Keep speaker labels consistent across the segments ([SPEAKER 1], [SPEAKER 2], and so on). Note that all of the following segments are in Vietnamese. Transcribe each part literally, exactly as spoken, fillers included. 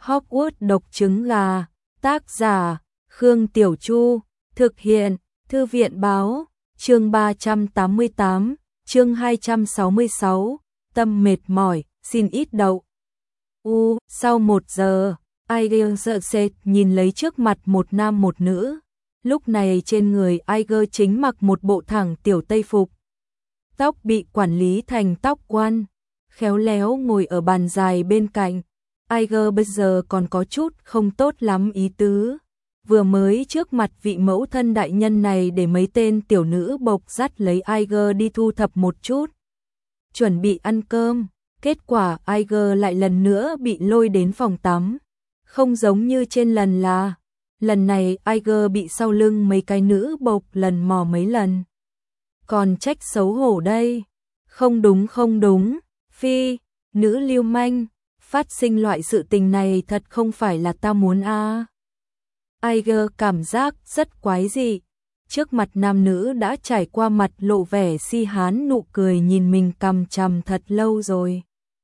[SPEAKER 1] Hogwarts độc trứng gà, tác giả, Khương Tiểu Chu, thực hiện, Thư viện báo, chương ba trăm tám mươi tám, chương hai trăm sáu mươi sáu, tâm mệt mỏi, xin ít đậu. U, sau một giờ, Iger nhìn lấy trước mặt một nam một nữ, lúc này trên người Iger chính mặc một bộ thẳng tiểu tây phục. Tóc bị quản lý thành tóc quan, khéo léo ngồi ở bàn dài bên cạnh. Iger bây giờ còn có chút không tốt lắm ý tứ. Vừa mới trước mặt vị mẫu thân đại nhân này để mấy tên tiểu nữ bộc dắt lấy Iger đi thu thập một chút. Chuẩn bị ăn cơm, kết quả Iger lại lần nữa bị lôi đến phòng tắm. Không giống như trên lần là, lần này Iger bị sau lưng mấy cái nữ bộc lần mò mấy lần. Còn trách xấu hổ đây. Không đúng không đúng, phi, nữ lưu manh, phát sinh loại sự tình này thật không phải là ta muốn a. À. Iger cảm giác rất quái dị. Trước mặt nam nữ đã trải qua mặt lộ vẻ si hán nụ cười nhìn mình cằm chằm thật lâu rồi.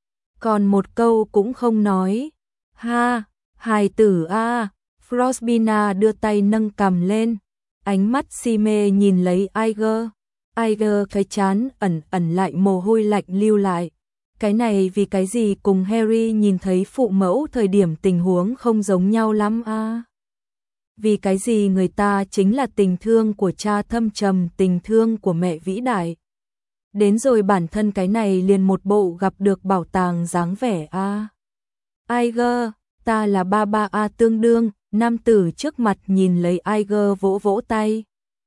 [SPEAKER 1] Còn một câu cũng không nói. Ha, hài tử a, à. Frostbina đưa tay nâng cằm lên, ánh mắt si mê nhìn lấy Iger. Iger cái chán ẩn ẩn lại mồ hôi lạnh lưu lại. Cái này vì cái gì cùng Harry nhìn thấy phụ mẫu thời điểm tình huống không giống nhau lắm a? À? Vì cái gì người ta chính là tình thương của cha thâm trầm, tình thương của mẹ vĩ đại. Đến rồi bản thân cái này liền một bộ gặp được bảo tàng dáng vẻ a. À? Iger, ta là ba ba a tương đương, nam tử trước mặt nhìn lấy Iger vỗ vỗ tay.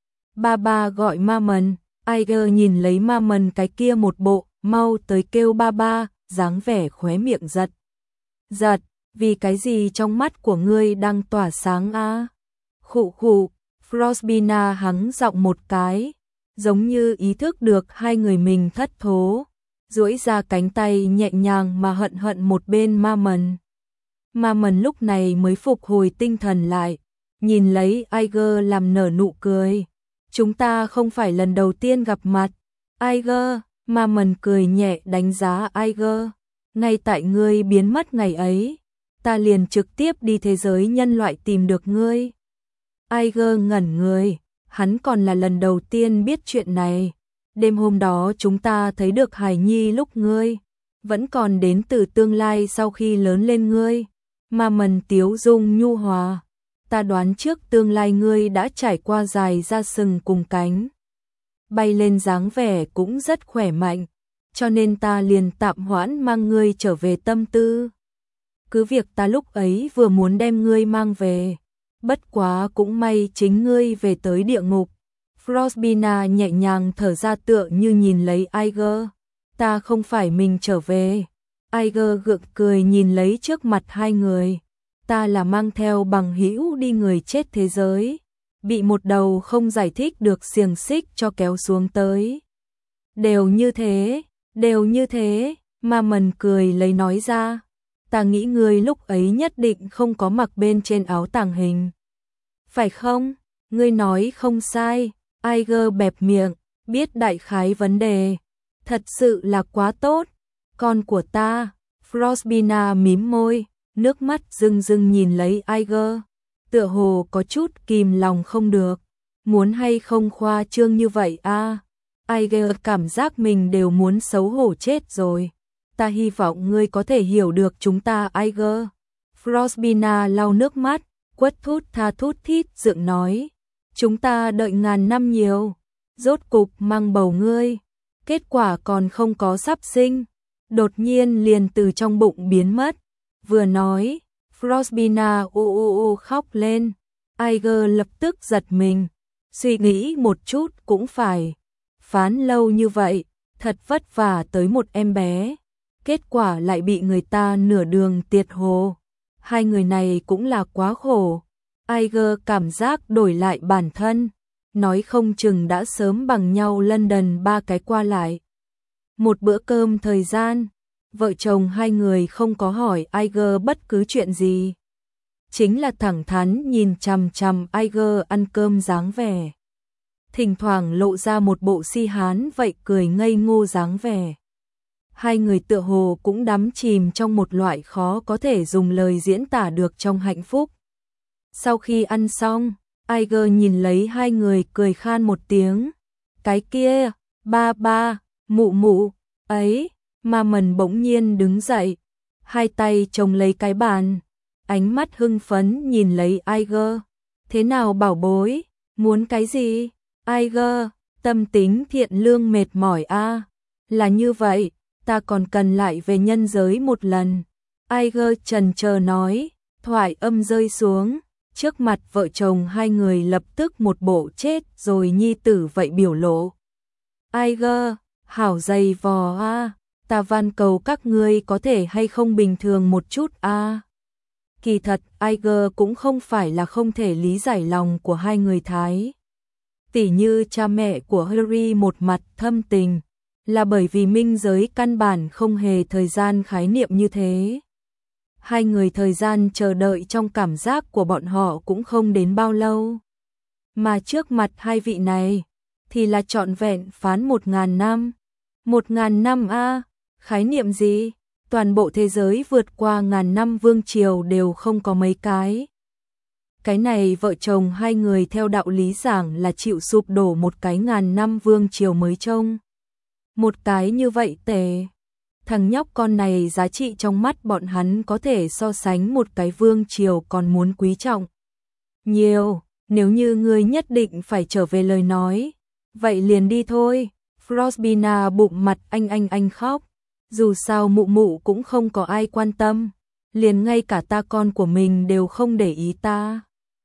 [SPEAKER 1] Ba ba gọi Mammon. Iger nhìn lấy Mammon cái kia một bộ, mau tới kêu ba ba, dáng vẻ khóe miệng giật. Giật, vì cái gì trong mắt của ngươi đang tỏa sáng a? À? Khụ khụ, Frostbina hắng giọng một cái, giống như ý thức được hai người mình thất thố, duỗi ra cánh tay nhẹ nhàng mà hận hận một bên Mammon. Mammon lúc này mới phục hồi tinh thần lại, nhìn lấy Iger làm nở nụ cười. Chúng ta không phải lần đầu tiên gặp mặt. Iger, Mammon cười nhẹ đánh giá Iger. Ngay tại ngươi biến mất ngày ấy, ta liền trực tiếp đi thế giới nhân loại tìm được ngươi. Iger ngẩn người, hắn còn là lần đầu tiên biết chuyện này. Đêm hôm đó chúng ta thấy được hài nhi lúc ngươi vẫn còn đến từ tương lai sau khi lớn lên ngươi. Mammon tiếu dung nhu hòa. Ta đoán trước tương lai ngươi đã trải qua dài ra sừng cùng cánh. Bay lên dáng vẻ cũng rất khỏe mạnh, cho nên ta liền tạm hoãn mang ngươi trở về tâm tư. Cứ việc ta lúc ấy vừa muốn đem ngươi mang về, bất quá cũng may chính ngươi về tới địa ngục. Frostbina nhẹ nhàng thở ra tựa như nhìn lấy Iger. Ta không phải mình trở về. Iger gượng cười nhìn lấy trước mặt hai người. Ta là mang theo bằng hữu đi người chết thế giới, bị một đầu không giải thích được xiềng xích cho kéo xuống tới. Đều như thế, đều như thế, Mammon cười lấy nói ra. Ta nghĩ ngươi lúc ấy nhất định không có mặc bên trên áo tàng hình. Phải không? Ngươi nói không sai. Iger bẹp miệng, biết đại khái vấn đề. Thật sự là quá tốt. Con của ta, Frostbina mím môi. Nước mắt rưng rưng nhìn lấy Iger, tựa hồ có chút kìm lòng không được. Muốn hay không khoa trương như vậy a? À? Iger cảm giác mình đều muốn xấu hổ chết rồi. Ta hy vọng ngươi có thể hiểu được chúng ta Iger. Frostbina lau nước mắt, quất thút tha thút thít dựng nói. Chúng ta đợi ngàn năm nhiều, rốt cục mang bầu ngươi. Kết quả còn không có sắp sinh, đột nhiên liền từ trong bụng biến mất. Vừa nói, Frostbina u u u khóc lên. Iger lập tức giật mình, suy nghĩ một chút cũng phải. Phán lâu như vậy, thật vất vả tới một em bé. Kết quả lại bị người ta nửa đường tiệt hồ. Hai người này cũng là quá khổ. Iger cảm giác đổi lại bản thân, nói không chừng đã sớm bằng nhau London ba cái qua lại. Một bữa cơm thời gian, vợ chồng hai người không có hỏi Iger bất cứ chuyện gì. Chính là thẳng thắn nhìn chằm chằm Iger ăn cơm dáng vẻ. Thỉnh thoảng lộ ra một bộ si hán vậy cười ngây ngô dáng vẻ. Hai người tựa hồ cũng đắm chìm trong một loại khó có thể dùng lời diễn tả được trong hạnh phúc. Sau khi ăn xong, Iger nhìn lấy hai người cười khan một tiếng. Cái kia, ba ba, mụ mụ, ấy, Ma Mần bỗng nhiên đứng dậy, hai tay chồng lấy cái bàn, ánh mắt hưng phấn nhìn lấy Iger. Thế nào bảo bối, muốn cái gì? Iger, tâm tính thiện lương mệt mỏi a, à? Là như vậy, ta còn cần lại về nhân giới một lần. Iger chần chờ nói, thoại âm rơi xuống, trước mặt vợ chồng hai người lập tức một bộ chết rồi nhi tử vậy biểu lộ. Iger, hảo dày vò a, à? Ta van cầu các ngươi có thể hay không bình thường một chút a. À? Kỳ thật, Iger cũng không phải là không thể lý giải lòng của hai người Thái. Tỉ như cha mẹ của Harry một mặt thâm tình, là bởi vì minh giới căn bản không hề thời gian khái niệm như thế. Hai người thời gian chờ đợi trong cảm giác của bọn họ cũng không đến bao lâu. Mà trước mặt hai vị này, thì là trọn vẹn phán một ngàn năm. Một ngàn năm a, à? Khái niệm gì? Toàn bộ thế giới vượt qua ngàn năm vương triều đều không có mấy cái. Cái này vợ chồng hai người theo đạo lý giảng là chịu sụp đổ một cái ngàn năm vương triều mới trông. Một cái như vậy tệ. Thằng nhóc con này giá trị trong mắt bọn hắn có thể so sánh một cái vương triều còn muốn quý trọng. Nhiều, nếu như ngươi nhất định phải trở về lời nói, vậy liền đi thôi. Frostbina bụng mặt anh anh anh khóc. Dù sao mụ mụ cũng không có ai quan tâm, liền ngay cả ta con của mình đều không để ý ta.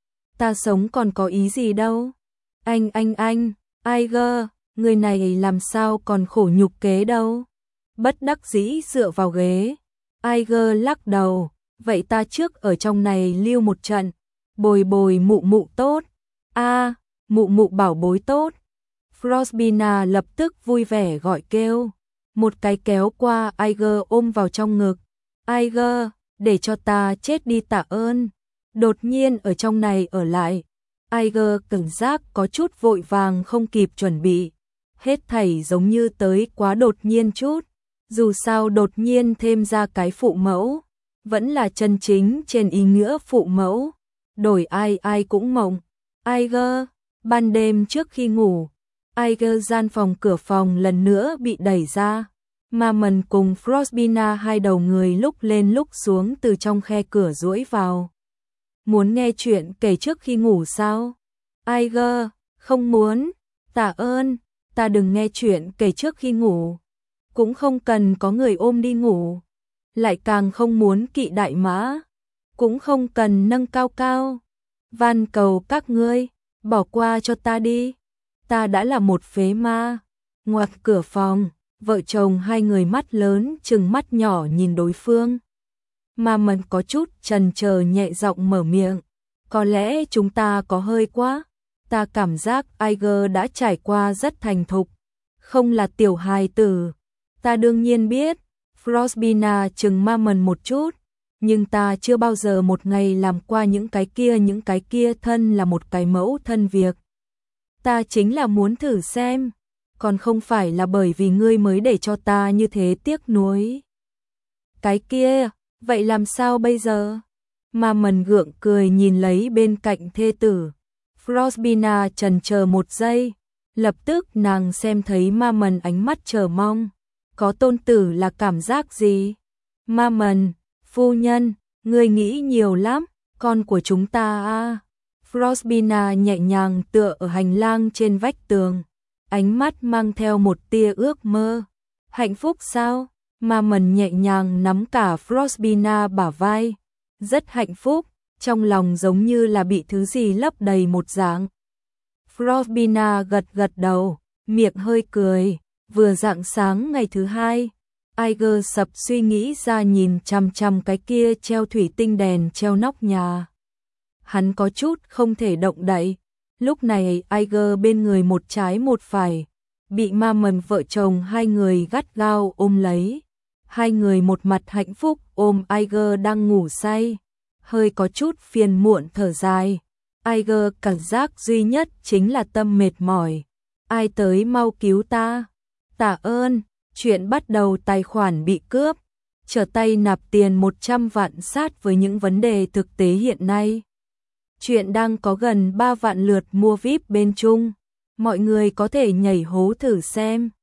[SPEAKER 1] Ta sống còn có ý gì đâu. Anh anh anh, Iger, người này làm sao còn khổ nhục kế đâu. Bất đắc dĩ dựa vào ghế. Iger lắc đầu, vậy ta trước ở trong này lưu một trận, bồi bồi mụ mụ tốt. A, à, mụ mụ bảo bối tốt. Frostbina lập tức vui vẻ gọi kêu. Một cái kéo qua Iger ôm vào trong ngực. Iger, để cho ta chết đi tạ ơn. Đột nhiên ở trong này ở lại. Iger cảm giác có chút vội vàng không kịp chuẩn bị. Hết thảy giống như tới quá đột nhiên chút. Dù sao đột nhiên thêm ra cái phụ mẫu. Vẫn là chân chính trên ý nghĩa phụ mẫu. Đổi ai ai cũng mộng. Iger, ban đêm trước khi ngủ, Iger gian phòng cửa phòng lần nữa bị đẩy ra. Ma Mần cùng Frostbina hai đầu người lúc lên lúc xuống từ trong khe cửa duỗi vào. Muốn nghe chuyện kể trước khi ngủ sao? Iger, không muốn. Tạ ơn, ta đừng nghe chuyện kể trước khi ngủ. Cũng không cần có người ôm đi ngủ. Lại càng không muốn kỵ đại mã. Cũng không cần nâng cao cao. Van cầu các ngươi, bỏ qua cho ta đi. Ta đã là một phế ma. Ngoặt cửa phòng, vợ chồng hai người mắt lớn trừng mắt nhỏ nhìn đối phương. Ma Mần có chút chần chờ nhẹ giọng mở miệng. Có lẽ chúng ta có hơi quá. Ta cảm giác Iger đã trải qua rất thành thục. Không là tiểu hài tử. Ta đương nhiên biết. Frostbina chừng Ma Mần một chút. Nhưng ta chưa bao giờ một ngày làm qua những cái kia những cái kia thân là một cái mẫu thân việc. Ta chính là muốn thử xem. Còn không phải là bởi vì ngươi mới để cho ta như thế tiếc nuối. Cái kia, vậy làm sao bây giờ? Ma Mần gượng cười nhìn lấy bên cạnh thê tử. Frostbina chần chờ một giây. Lập tức nàng xem thấy Ma Mần ánh mắt chờ mong. Có tôn tử là cảm giác gì? Ma Mần, phu nhân, ngươi nghĩ nhiều lắm, con của chúng ta à. Frostbina nhẹ nhàng tựa ở hành lang trên vách tường. Ánh mắt mang theo một tia ước mơ. Hạnh phúc sao? Ma Mần nhẹ nhàng nắm cả Frostbina bả vai. Rất hạnh phúc, trong lòng giống như là bị thứ gì lấp đầy một dạng. Frostbina gật gật đầu, miệng hơi cười. Vừa rạng sáng ngày thứ hai, Iger sập suy nghĩ ra nhìn chằm chằm cái kia treo thủy tinh đèn treo nóc nhà. Hắn có chút không thể động đậy. Lúc này Iger bên người một trái một phải, bị Ma Mần vợ chồng hai người gắt gao ôm lấy. Hai người một mặt hạnh phúc ôm Iger đang ngủ say, hơi có chút phiền muộn thở dài. Iger cảm giác duy nhất chính là tâm mệt mỏi. Ai tới mau cứu ta. Tạ ơn, Chuyện bắt đầu tài khoản bị cướp, trở tay nạp tiền một trăm vạn sát với những vấn đề thực tế hiện nay. Chuyện đang có gần ba vạn lượt mua vi ai pi bên Trung. Mọi người có thể nhảy hố thử xem.